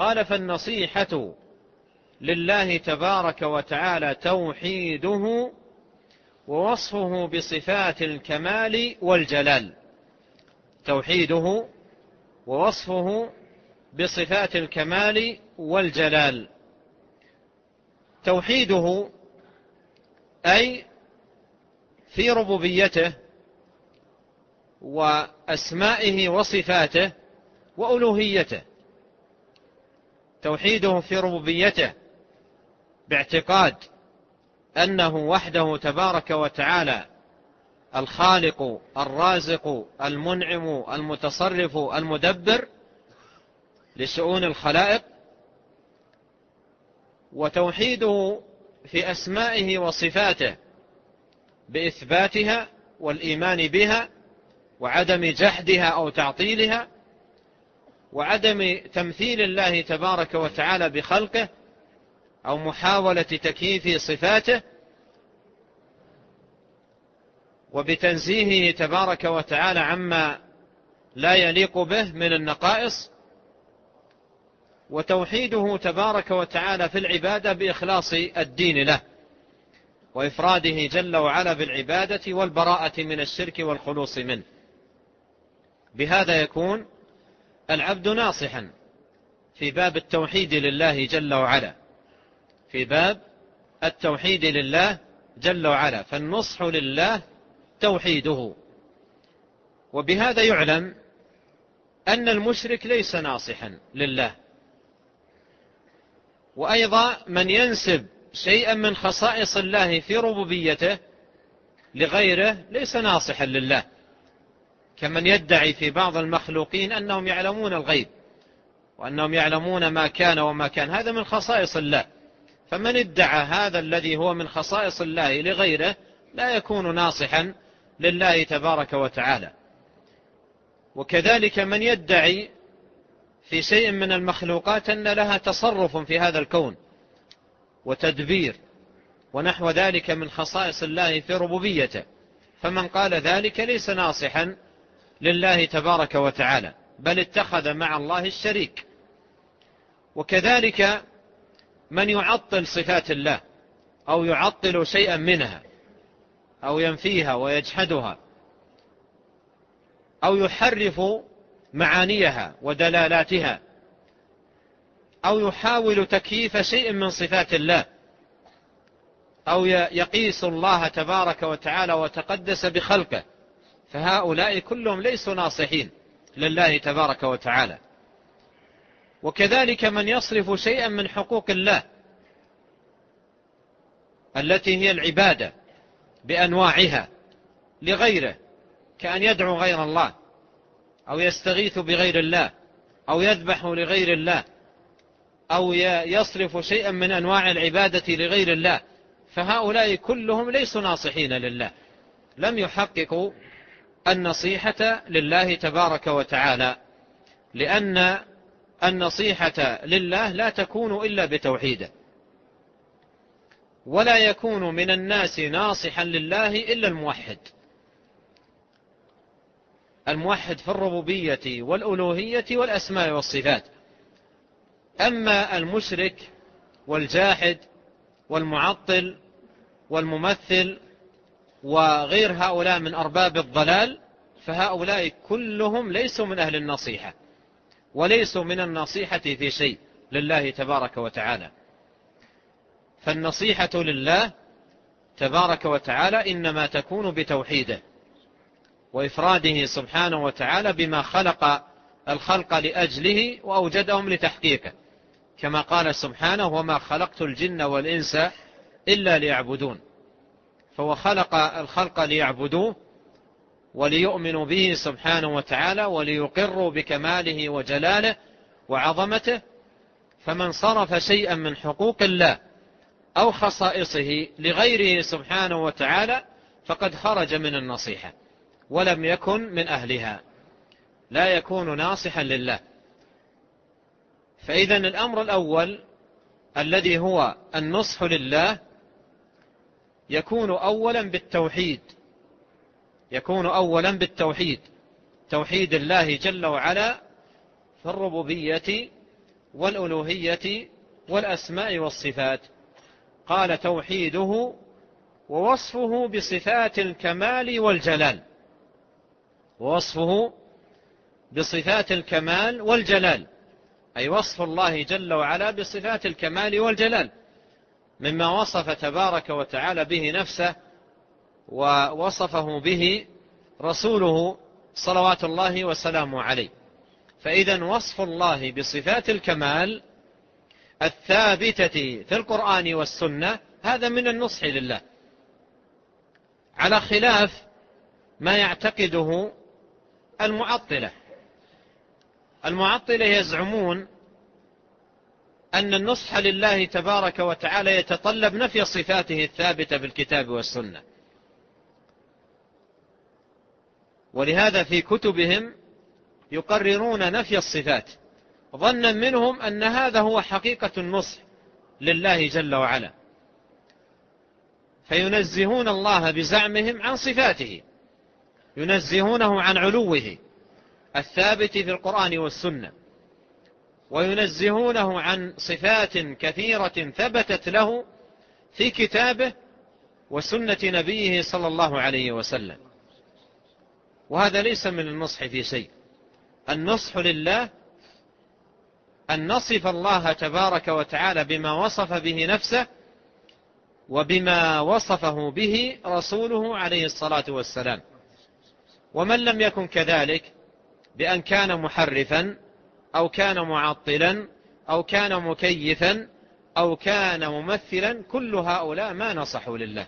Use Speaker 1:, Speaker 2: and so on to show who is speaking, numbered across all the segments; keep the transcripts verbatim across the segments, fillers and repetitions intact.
Speaker 1: قال: فالنصيحة لله تبارك وتعالى توحيده ووصفه بصفات الكمال والجلال. توحيده ووصفه بصفات الكمال والجلال. توحيده أي في ربوبيته وأسمائه وصفاته وألوهيته. توحيده في ربوبيته باعتقاد أنه وحده تبارك وتعالى الخالق الرازق المنعم المتصرف المدبر لشؤون الخلائق. وتوحيده في أسمائه وصفاته بإثباتها والإيمان بها وعدم جحدها أو تعطيلها وعدم تمثيل الله تبارك وتعالى بخلقه أو محاولة تكييف صفاته، وبتنزيهه تبارك وتعالى عما لا يليق به من النقائص. وتوحيده تبارك وتعالى في العبادة بإخلاص الدين له وإفراده جل وعلا بالعبادة والبراءة من الشرك والخلوص منه. بهذا يكون العبد ناصحا في باب التوحيد لله جل وعلا، في باب التوحيد لله جل وعلا. فالنصح لله توحيده. وبهذا يعلم أن المشرك ليس ناصحا لله. وأيضا من ينسب شيئا من خصائص الله في ربوبيته لغيره ليس ناصحا لله، كمن يدعي في بعض المخلوقين أنهم يعلمون الغيب وأنهم يعلمون ما كان وما كان. هذا من خصائص الله، فمن ادعى هذا الذي هو من خصائص الله لغيره لا يكون ناصحا لله تبارك وتعالى. وكذلك من يدعي في شيء من المخلوقات أن لها تصرف في هذا الكون وتدبير ونحو ذلك من خصائص الله في ربوبيته، فمن قال ذلك ليس ناصحا لله تبارك وتعالى، بل اتخذ مع الله الشريك. وكذلك من يعطل صفات الله أو يعطل شيئا منها أو ينفيها ويجحدها أو يحرف معانيها ودلالاتها أو يحاول تكييف شيء من صفات الله أو يقيس الله تبارك وتعالى وتقدس بخلقه، فهؤلاء كلهم ليسوا ناصحين لله تبارك وتعالى. وكذلك من يصرف شيئا من حقوق الله التي هي العبادة بأنواعها لغيره، كأن يدعو غير الله أو يستغيث بغير الله أو يذبح لغير الله أو يصرف شيئا من أنواع العبادة لغير الله، فهؤلاء كلهم ليسوا ناصحين لله، لم يحققوا النصيحة لله تبارك وتعالى، لأن النصيحة لله لا تكون إلا بتوحيده. ولا يكون من الناس ناصحا لله إلا الموحد، الموحد في الربوبية والألوهية والأسماء والصفات. أما المشرك والجاحد والمعطل والممثل وغير هؤلاء من أرباب الضلال، فهؤلاء كلهم ليسوا من أهل النصيحة وليسوا من النصيحة في شيء لله تبارك وتعالى. فالنصيحة لله تبارك وتعالى إنما تكون بتوحيده وإفراده سبحانه وتعالى بما خلق الخلق لأجله وأوجدهم لتحقيقه، كما قال سبحانه: وما خلقت الجن والإنس إلا ليعبدون. فهو خلق الخلق ليعبدوه وليؤمنوا به سبحانه وتعالى وليقروا بكماله وجلاله وعظمته. فمن صرف شيئا من حقوق الله أو خصائصه لغيره سبحانه وتعالى فقد خرج من النصيحة ولم يكن من أهلها، لا يكون ناصحا لله. فإذن الأمر الأول الذي هو النصح لله يكون أولا بالتوحيد، يكون أولا بالتوحيد، توحيد الله جل وعلا في الربوبية والألوهية والأسماء والصفات. قال: توحيده ووصفه بصفات الكمال والجلال. ووصفه بصفات الكمال والجلال، أي وصف الله جل وعلا بصفات الكمال والجلال، مما وصف تبارك وتعالى به نفسه ووصفه به رسوله صلوات الله وسلامه عليه. فإذا وصف الله بصفات الكمال الثابتة في القرآن والسنة هذا من النصح لله، على خلاف ما يعتقده المعطلة. المعطلة يزعمون أن النصح لله تبارك وتعالى يتطلب نفي صفاته الثابتة بالكتاب والسنة، ولهذا في كتبهم يقررون نفي الصفات ظنا منهم أن هذا هو حقيقة النصح لله جل وعلا، فينزهون الله بزعمهم عن صفاته، ينزهونه عن علوه الثابت في القرآن والسنة، وينزهونه عن صفات كثيرة ثبتت له في كتابه وسنة نبيه صلى الله عليه وسلم. وهذا ليس من النصح في شيء. النصح لله أن نصف الله تبارك وتعالى بما وصف به نفسه وبما وصفه به رسوله عليه الصلاة والسلام. ومن لم يكن كذلك بأن كان محرفا أو كان معطلا أو كان مكيفا أو كان ممثلا، كل هؤلاء ما نصحوا لله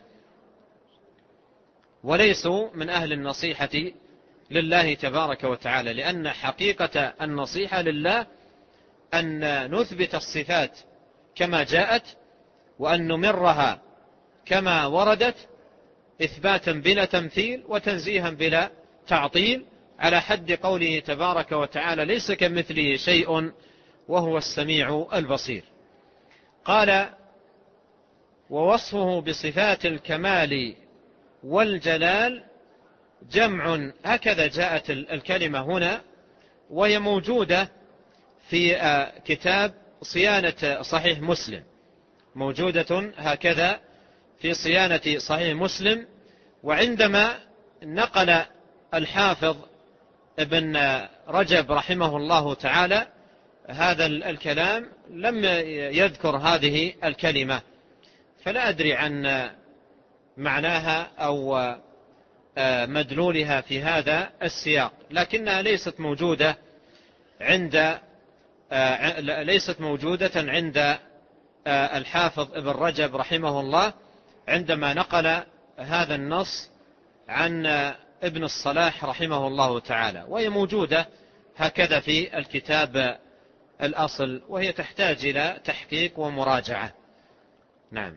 Speaker 1: وليسوا من أهل النصيحة لله تبارك وتعالى، لأن حقيقة النصيحة لله أن نثبت الصفات كما جاءت وأن نمرها كما وردت إثباتا بلا تمثيل وتنزيها بلا تعطيل، على حد قوله تبارك وتعالى: ليس كمثله شيء وهو السميع البصير. قال: ووصفه بصفات الكمال والجلال جمع، هكذا جاءت الكلمة هنا، وهي موجودة في كتاب صيانة صحيح مسلم، موجودة هكذا في صيانة صحيح مسلم. وعندما نقل الحافظ ابن رجب رحمه الله تعالى هذا الكلام لم يذكر هذه الكلمة، فلا أدري عن معناها أو مدلولها في هذا السياق، لكنها ليست موجودة عند ليست موجودة عند الحافظ ابن رجب رحمه الله عندما نقل هذا النص عن ابن الصلاح رحمه الله تعالى، وهي موجودة هكذا في الكتاب الأصل، وهي تحتاج إلى تحقيق ومراجعة. نعم.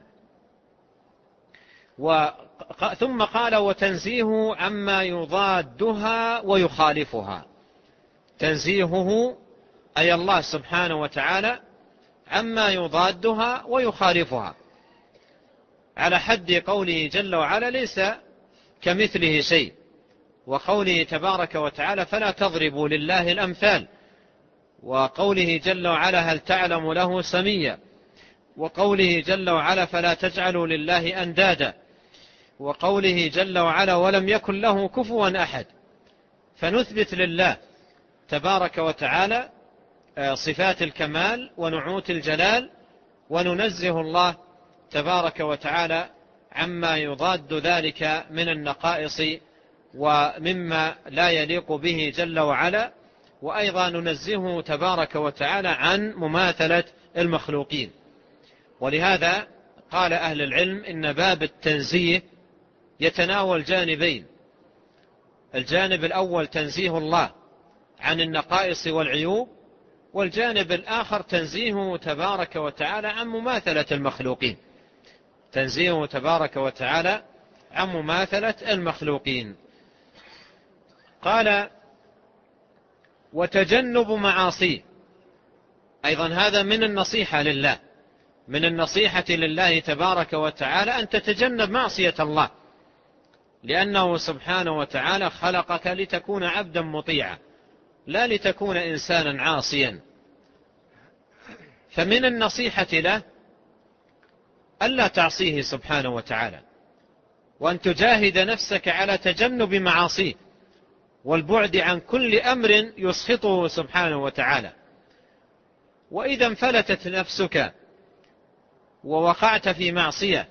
Speaker 1: ثم قال: وتنزيهه عما يضادها ويخالفها. تنزيهه أي الله سبحانه وتعالى عما يضادها ويخالفها، على حد قوله جل وعلا: ليس كمثله شيء، وقوله تبارك وتعالى: فلا تضربوا لله الأمثال، وقوله جل وعلا: هل تعلم له سميا، وقوله جل وعلا: فلا تجعلوا لله أندادا، وقوله جل وعلا: ولم يكن له كفوا أحد. فنثبت لله تبارك وتعالى صفات الكمال ونعوت الجلال، وننزه الله تبارك وتعالى عما يضاد ذلك من النقائص ومما لا يليق به جل وعلا، وأيضا ننزهه تبارك وتعالى عن مماثلة المخلوقين. ولهذا قال أهل العلم إن باب التنزيه يتناول جانبين: الجانب الأول تنزيه الله عن النقائص والعيوب، والجانب الآخر تنزيهه تبارك وتعالى عن مماثلة المخلوقين، تنزيهه تبارك وتعالى عن مماثلة المخلوقين. قال: وتجنب معاصيه، أيضا هذا من النصيحة لله، من النصيحة لله تبارك وتعالى أن تتجنب معصية الله، لأنه سبحانه وتعالى خلقك لتكون عبدا مطيعا لا لتكون إنسانا عاصيا. فمن النصيحة له ألا تعصيه سبحانه وتعالى، وأن تجاهد نفسك على تجنب معاصيه والبعد عن كل أمر يسخطه سبحانه وتعالى. وإذا انفلتت نفسك ووقعت في معصية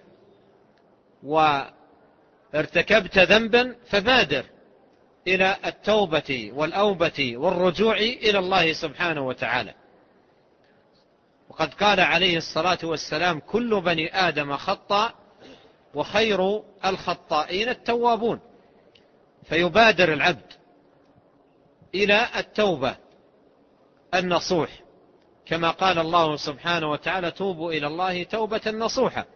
Speaker 1: وارتكبت ذنبا فبادر إلى التوبة والأوبة والرجوع إلى الله سبحانه وتعالى. وقد قال عليه الصلاة والسلام: كل بني آدم خطأ وخير الخطائين التوابون. فيبادر العبد إلى التوبة النصوح، كما قال الله سبحانه وتعالى: توبوا إلى الله توبة نصوحة.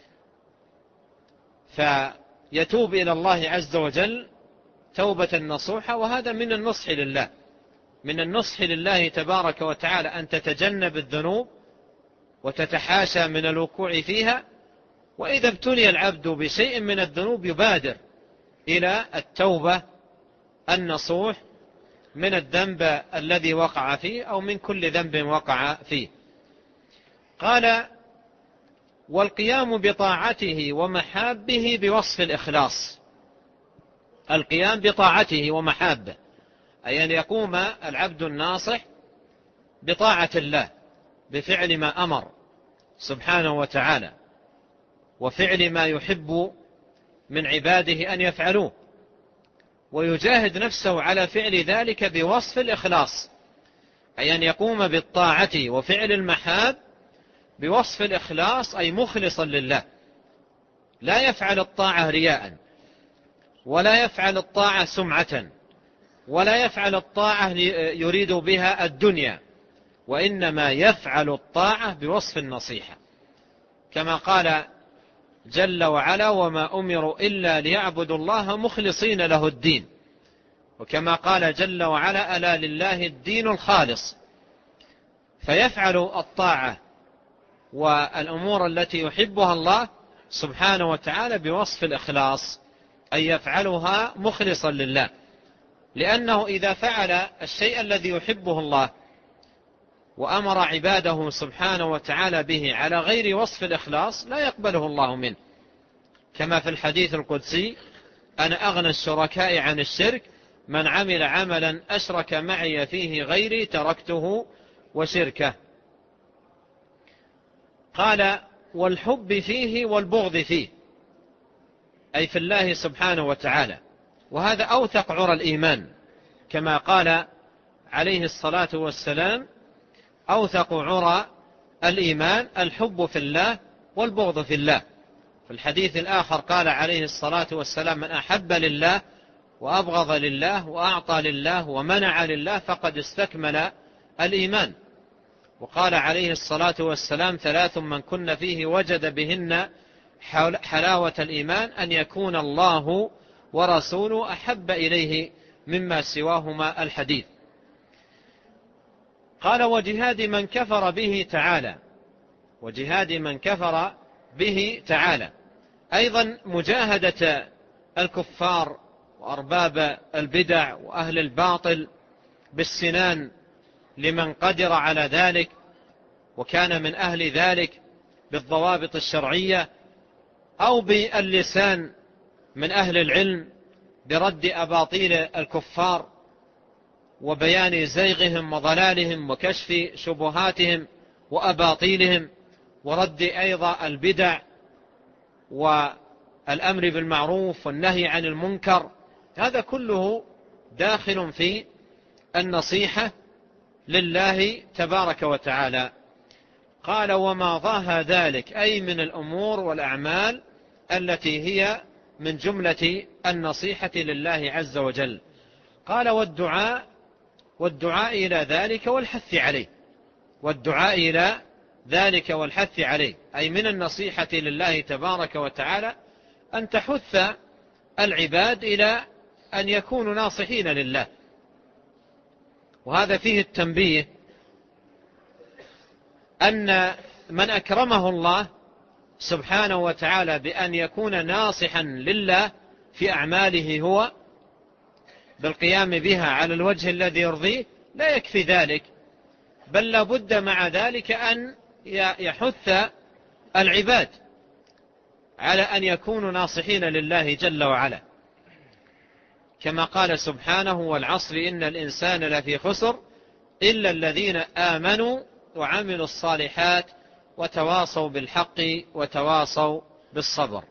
Speaker 1: فيتوب إلى الله عز وجل توبة نصوحة، وهذا من النصح لله، من النصح لله تبارك وتعالى أن تتجنب الذنوب وتتحاشى من الوقوع فيها. وإذا ابتلي العبد بشيء من الذنوب يبادر إلى التوبة النصوح من الذنب الذي وقع فيه أو من كل ذنب وقع فيه. قال: والقيام بطاعته ومحابه بوصف الإخلاص. القيام بطاعته ومحابه أي أن يقوم العبد الناصح بطاعة الله بفعل ما أمر سبحانه وتعالى، وفعل ما يحب من عباده أن يفعلوه، ويجاهد نفسه على فعل ذلك بوصف الإخلاص، أي أن يقوم بالطاعة وفعل المحاب بوصف الإخلاص، أي مخلصا لله، لا يفعل الطاعة رياء، ولا يفعل الطاعة سمعة، ولا يفعل الطاعة يريد بها الدنيا، وإنما يفعل الطاعة بوصف النصيحة، كما قال جل وعلا: وما أمروا إلا ليعبدوا الله مخلصين له الدين. وكما قال جل وعلا: ألا لله الدين الخالص. فيفعل الطاعة والأمور التي يحبها الله سبحانه وتعالى بوصف الإخلاص، أي يفعلها مخلصا لله، لأنه إذا فعل الشيء الذي يحبه الله وأمر عباده سبحانه وتعالى به على غير وصف الإخلاص لا يقبله الله منه، كما في الحديث القدسي: أنا أغنى الشركاء عن الشرك، من عمل عملا أشرك معي فيه غيري تركته وشركه. قال: والحب فيه والبغض فيه، أي في الله سبحانه وتعالى، وهذا أوثق عرى الإيمان، كما قال عليه الصلاة والسلام: أوثق عرى الإيمان الحب في الله والبغض في الله. في الحديث الآخر قال عليه الصلاة والسلام: من أحب لله وأبغض لله وأعطى لله ومنع لله فقد استكمل الإيمان. وقال عليه الصلاة والسلام: ثلاث من كن فيه وجد بهن حلاوة الإيمان، أن يكون الله ورسوله أحب إليه مما سواهما. الحديث. قال: وجهاد من كفر به تعالى، وجهاد من كفر به تعالى، أيضا مجاهدة الكفار وأرباب البدع وأهل الباطل بالسنان لمن قدر على ذلك وكان من أهل ذلك بالضوابط الشرعية، أو باللسان من أهل العلم برد أباطيل الكفار وبيان زيغهم وضلالهم وكشف شبهاتهم وأباطيلهم، ورد أيضا البدع والأمر بالمعروف والنهي عن المنكر. هذا كله داخل في النصيحة لله تبارك وتعالى. قال: وما ضاها ذلك، أي من الأمور والأعمال التي هي من جملة النصيحة لله عز وجل. قال: والدعاء والدعاء إلى ذلك والحث عليه، والدعاء إلى ذلك والحث عليه، أي من النصيحة لله تبارك وتعالى أن تحث العباد إلى أن يكونوا ناصحين لله. وهذا فيه التنبيه أن من أكرمه الله سبحانه وتعالى بأن يكون ناصحا لله في أعماله هو بالقيام بها على الوجه الذي يرضيه، لا يكفي ذلك، بل لابد مع ذلك أن يحث العباد على أن يكونوا ناصحين لله جل وعلا، كما قال سبحانه: والعصر إن الإنسان لفي خسر إلا الذين آمنوا وعملوا الصالحات وتواصوا بالحق وتواصوا بالصبر.